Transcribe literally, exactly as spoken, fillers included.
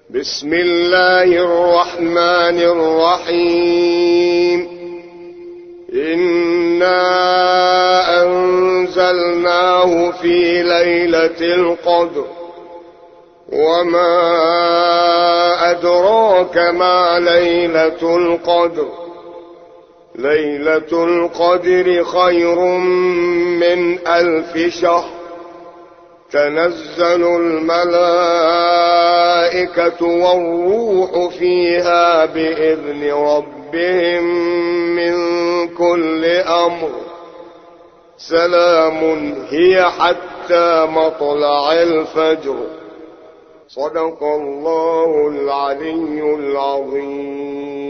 بسم الله الرحمن الرحيم. إنا أنزلناه في ليلة القدر وما أدراك ما ليلة القدر. ليلة القدر خير من ألف شهر. تنزل الملائكة والروح فيها بإذن ربهم من كل أمر. سلام هي حتى مطلع الفجر. صدق الله العلي العظيم.